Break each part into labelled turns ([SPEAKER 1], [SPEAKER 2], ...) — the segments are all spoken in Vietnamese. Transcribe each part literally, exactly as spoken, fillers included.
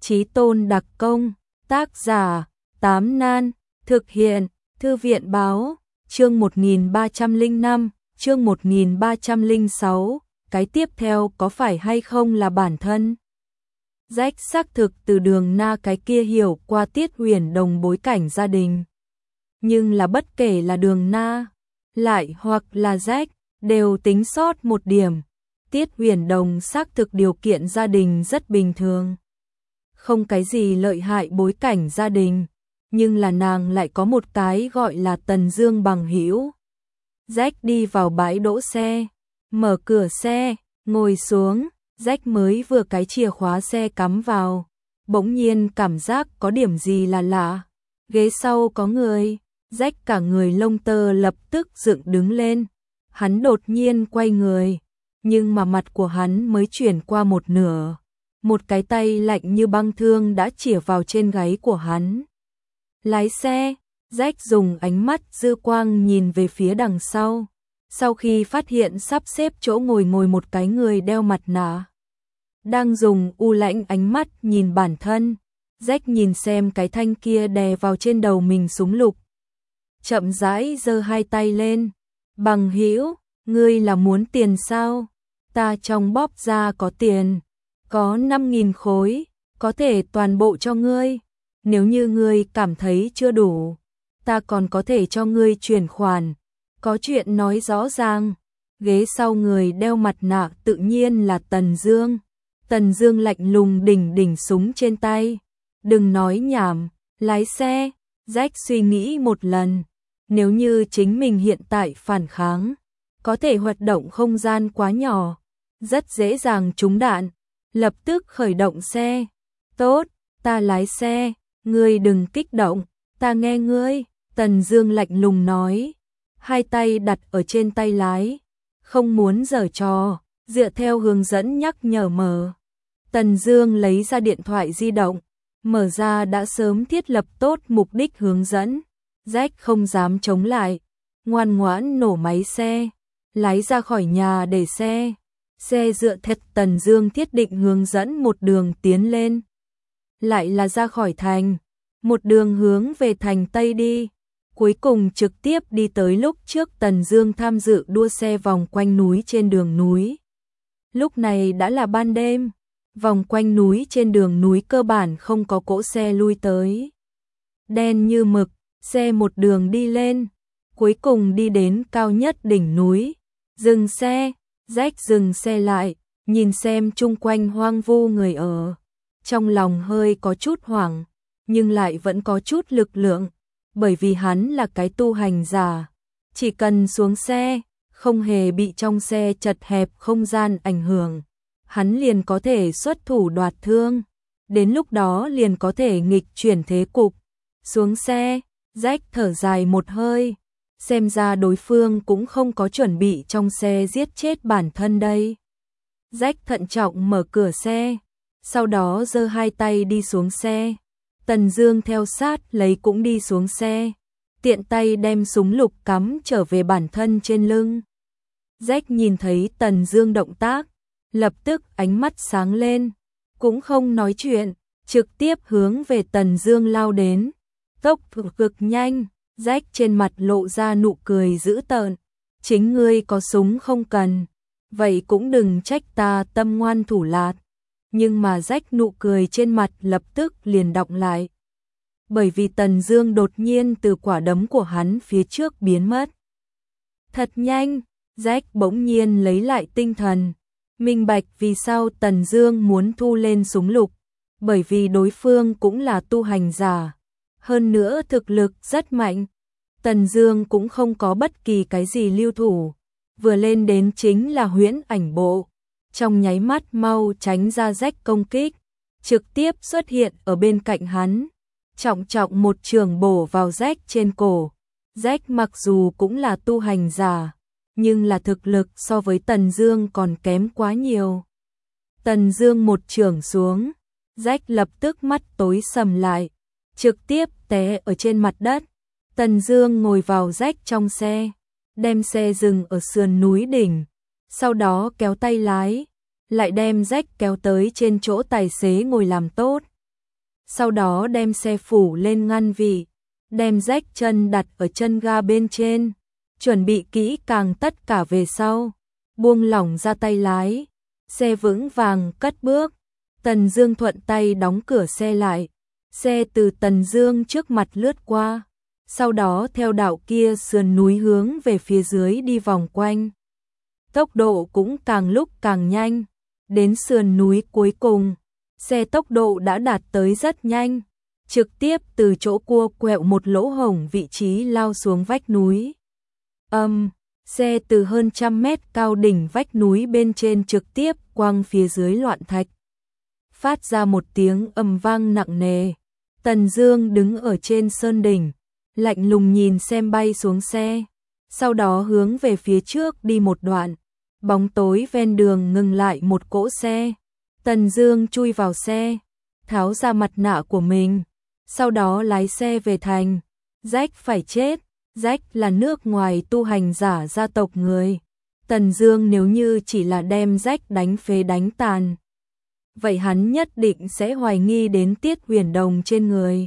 [SPEAKER 1] Chí tôn đặc công, tác giả, Tám Nan, thực hiện, Thư viện báo, chương một nghìn ba trăm lẻ năm, chương một nghìn ba trăm lẻ sáu, cái tiếp theo có phải hay không là bản thân? Rách xác thực từ Đường Na cái kia hiểu qua Tiết Huyền Đồng bối cảnh gia đình. Nhưng là bất kể là Đường Na, lại hoặc là Rách, đều tính sót một điểm. Tiết Huyền Đồng xác thực điều kiện gia đình rất bình thường. Không cái gì lợi hại bối cảnh gia đình, nhưng là nàng lại có một cái gọi là Tần Dương bằng hữu. Rách đi vào bãi đỗ xe, mở cửa xe, ngồi xuống, Rách mới vừa cái chìa khóa xe cắm vào, bỗng nhiên cảm giác có điểm gì là lạ. Ghế sau có người, Rách cả người lông tơ lập tức dựng đứng lên. Hắn đột nhiên quay người, nhưng mà mặt của hắn mới chuyển qua một nửa. Một cái tay lạnh như băng thương đã chĩa vào trên gáy của hắn. Lái xe, Rách dùng ánh mắt dư quang nhìn về phía đằng sau. Sau khi phát hiện sắp xếp chỗ ngồi ngồi một cái người đeo mặt nạ, đang dùng u lãnh ánh mắt nhìn bản thân. Rách nhìn xem cái thanh kia đè vào trên đầu mình súng lục. Chậm rãi giơ hai tay lên. Bằng hữu, ngươi là muốn tiền sao? Ta trong bóp ra có tiền. Có năm nghìn khối, có thể toàn bộ cho ngươi. Nếu như ngươi cảm thấy chưa đủ, ta còn có thể cho ngươi chuyển khoản. Có chuyện nói rõ ràng. Ghế sau người đeo mặt nạ tự nhiên là Tần Dương. Tần Dương lạnh lùng đỉnh đỉnh súng trên tay. Đừng nói nhảm, lái xe. Rách suy nghĩ một lần. Nếu như chính mình hiện tại phản kháng, có thể hoạt động không gian quá nhỏ, rất dễ dàng trúng đạn. Lập tức khởi động xe. Tốt, ta lái xe, ngươi đừng kích động, ta nghe ngươi. Tần Dương lạnh lùng nói, hai tay đặt ở trên tay lái, không muốn giở trò, dựa theo hướng dẫn nhắc nhở mở. Tần Dương lấy ra điện thoại di động, mở ra đã sớm thiết lập tốt mục đích hướng dẫn. Rách không dám chống lại, ngoan ngoãn nổ máy xe, lái ra khỏi nhà để xe. Xe dựa theo Tần Dương thiết định hướng dẫn một đường tiến lên. Lại là ra khỏi thành, một đường hướng về thành Tây đi. Cuối cùng trực tiếp đi tới lúc trước Tần Dương tham dự đua xe vòng quanh núi trên đường núi. Lúc này đã là ban đêm, vòng quanh núi trên đường núi cơ bản không có cỗ xe lui tới. Đen như mực, xe một đường đi lên, cuối cùng đi đến cao nhất đỉnh núi, dừng xe. Rách dừng xe lại, nhìn xem chung quanh hoang vu người ở. Trong lòng hơi có chút hoảng, nhưng lại vẫn có chút lực lượng, bởi vì hắn là cái tu hành giả. Chỉ cần xuống xe, không hề bị trong xe chật hẹp không gian ảnh hưởng, hắn liền có thể xuất thủ đoạt thương. Đến lúc đó liền có thể nghịch chuyển thế cục. Xuống xe, Rách thở dài một hơi. Xem ra đối phương cũng không có chuẩn bị trong xe giết chết bản thân đây. Rách thận trọng mở cửa xe, sau đó giơ hai tay đi xuống xe. Tần Dương theo sát lấy cũng đi xuống xe, tiện tay đem súng lục cắm trở về bản thân trên lưng. Rách nhìn thấy Tần Dương động tác, lập tức ánh mắt sáng lên, cũng không nói chuyện, trực tiếp hướng về Tần Dương lao đến. Tốc độ cực nhanh. Rách trên mặt lộ ra nụ cười dữ tợn. Chính ngươi có súng không cần, vậy cũng đừng trách ta tâm ngoan thủ lạt. Nhưng mà Rách nụ cười trên mặt lập tức liền đọng lại. Bởi vì Tần Dương đột nhiên từ quả đấm của hắn phía trước biến mất. Thật nhanh, Rách bỗng nhiên lấy lại tinh thần. Minh bạch vì sao Tần Dương muốn thu lên súng lục. Bởi vì đối phương cũng là tu hành giả. Hơn nữa thực lực rất mạnh. Tần Dương cũng không có bất kỳ cái gì lưu thủ, vừa lên đến chính là huyễn ảnh bộ, trong nháy mắt mau tránh ra Rách công kích, trực tiếp xuất hiện ở bên cạnh hắn, trọng trọng một trường bổ vào Rách trên cổ. Rách mặc dù cũng là tu hành giả, nhưng là thực lực so với Tần Dương còn kém quá nhiều. Tần Dương một trường xuống, Rách lập tức mắt tối sầm lại, trực tiếp té ở trên mặt đất. Tần Dương ngồi vào Rách trong xe, đem xe dừng ở sườn núi đỉnh, sau đó kéo tay lái, lại đem Rách kéo tới trên chỗ tài xế ngồi làm tốt. sau đó đem xe phủ lên ngăn vị, đem rách chân đặt ở chân ga bên trên, chuẩn bị kỹ càng tất cả về sau, buông lỏng ra tay lái, xe vững vàng cất bước. Tần Dương thuận tay đóng cửa xe lại, xe từ Tần Dương trước mặt lướt qua, sau đó theo đạo kia sườn núi hướng về phía dưới đi vòng quanh. Tốc độ cũng càng lúc càng nhanh, đến sườn núi cuối cùng, xe tốc độ đã đạt tới rất nhanh, trực tiếp từ chỗ cua quẹo một lỗ hổng vị trí lao xuống vách núi. Âm, xe từ hơn trăm mét cao đỉnh vách núi bên trên trực tiếp quăng phía dưới loạn thạch, phát ra một tiếng ầm vang nặng nề. Tần Dương đứng ở trên sơn đỉnh, lạnh lùng nhìn xem bay xuống xe, sau đó hướng về phía trước đi một đoạn, bóng tối ven đường ngừng lại một cỗ xe. Tần Dương chui vào xe, tháo ra mặt nạ của mình, sau đó lái xe về thành. Rách phải chết, Rách là nước ngoài tu hành giả gia tộc người. Tần Dương nếu như chỉ là đem Rách đánh phế đánh tàn, vậy hắn nhất định sẽ hoài nghi đến Tiết Huyền Đồng trên người.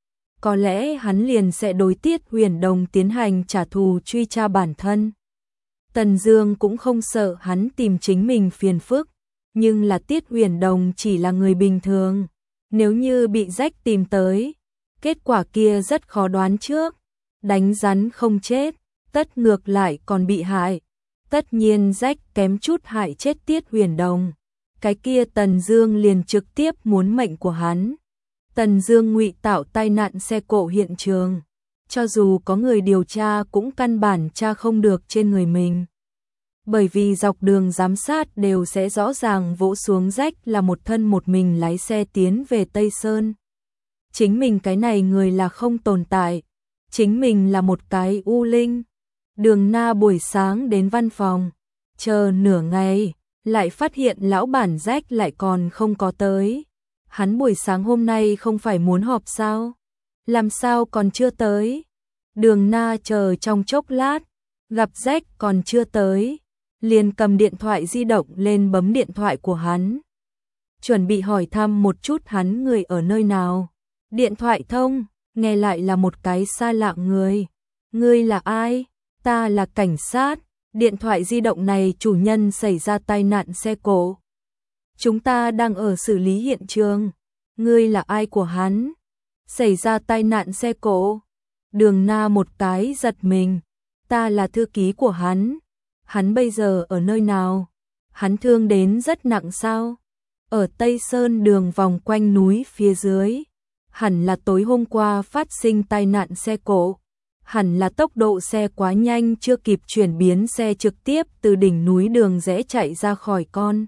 [SPEAKER 1] Có lẽ hắn liền sẽ đối Tiết Huyền Đồng tiến hành trả thù truy tra bản thân. Tần Dương cũng không sợ hắn tìm chính mình phiền phức, nhưng là Tiết Huyền Đồng chỉ là người bình thường, nếu như bị Rách tìm tới, kết quả kia rất khó đoán trước, đánh rắn không chết, tất ngược lại còn bị hại. Tất nhiên Rách kém chút hại chết Tiết Huyền Đồng, cái kia Tần Dương liền trực tiếp muốn mệnh của hắn. Tần Dương ngụy tạo tai nạn xe cộ hiện trường, cho dù có người điều tra cũng căn bản tra không được trên người mình. Bởi vì dọc đường giám sát đều sẽ rõ ràng vỗ xuống Rách là một thân một mình lái xe tiến về Tây Sơn. Chính mình cái này người là không tồn tại, chính mình là một cái u linh. Đường Na buổi sáng đến văn phòng, chờ nửa ngày, lại phát hiện lão bản Rách lại còn không có tới. Hắn buổi sáng hôm nay không phải muốn họp sao? Làm sao còn chưa tới? Đường Na chờ trong chốc lát, gặp Rách còn chưa tới, liền cầm điện thoại di động lên bấm điện thoại của hắn, chuẩn bị hỏi thăm một chút hắn người ở nơi nào. Điện thoại thông, nghe lại là một cái xa lạ người. Ngươi là ai? Ta là cảnh sát. Điện thoại di động này chủ nhân xảy ra tai nạn xe cộ. Chúng ta đang ở xử lý hiện trường. Ngươi là ai của hắn? Xảy ra tai nạn xe cộ. Đường Na một cái giật mình. Ta là thư ký của hắn. Hắn bây giờ ở nơi nào? Hắn thương đến rất nặng sao? Ở Tây Sơn đường vòng quanh núi phía dưới. Hẳn là tối hôm qua phát sinh tai nạn xe cộ. Hẳn là tốc độ xe quá nhanh chưa kịp chuyển biến xe trực tiếp từ đỉnh núi đường rẽ chạy ra khỏi con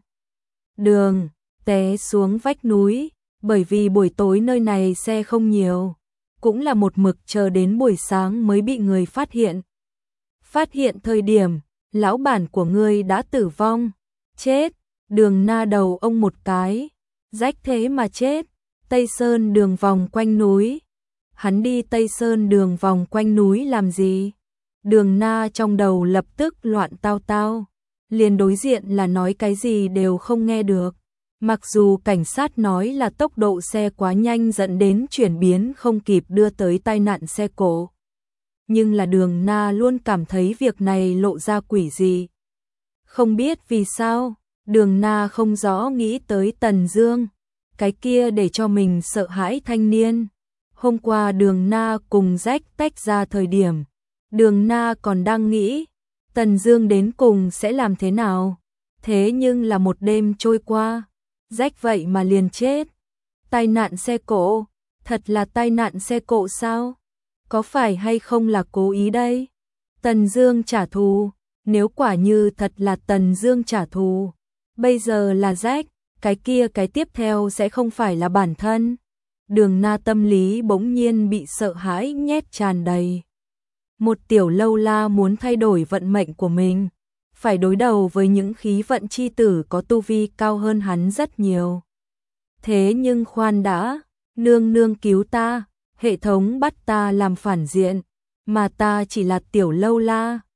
[SPEAKER 1] đường, té xuống vách núi. Bởi vì buổi tối nơi này xe không nhiều, cũng là một mực chờ đến buổi sáng mới bị người phát hiện. Phát hiện thời điểm, lão bản của ngươi đã tử vong. Chết, Đường Na đầu ông một cái. Rách thế mà chết. Tây Sơn đường vòng quanh núi. Hắn đi Tây Sơn đường vòng quanh núi làm gì? Đường Na trong đầu lập tức loạn tao tao, liền đối diện là nói cái gì đều không nghe được. Mặc dù cảnh sát nói là tốc độ xe quá nhanh dẫn đến chuyển biến không kịp đưa tới tai nạn xe cộ, nhưng là Đường Na luôn cảm thấy việc này lộ ra quỷ gì. Không biết vì sao, Đường Na không rõ nghĩ tới Tần Dương, cái kia để cho mình sợ hãi thanh niên. Hôm qua Đường Na cùng Rách tách ra thời điểm, Đường Na còn đang nghĩ Tần Dương đến cùng sẽ làm thế nào. Thế nhưng là một đêm trôi qua, Rách vậy mà liền chết. Tai nạn xe cộ, thật là tai nạn xe cộ sao? Có phải hay không là cố ý đây? Tần Dương trả thù, nếu quả như thật là Tần Dương trả thù, bây giờ là Rách, cái kia cái tiếp theo sẽ không phải là bản thân. Đường Na tâm lý bỗng nhiên bị sợ hãi nhét tràn đầy. Một tiểu lâu la muốn thay đổi vận mệnh của mình, phải đối đầu với những khí vận chi tử có tu vi cao hơn hắn rất nhiều. Thế nhưng khoan đã, nương nương cứu ta, hệ thống bắt ta làm phản diện, mà ta chỉ là tiểu lâu la,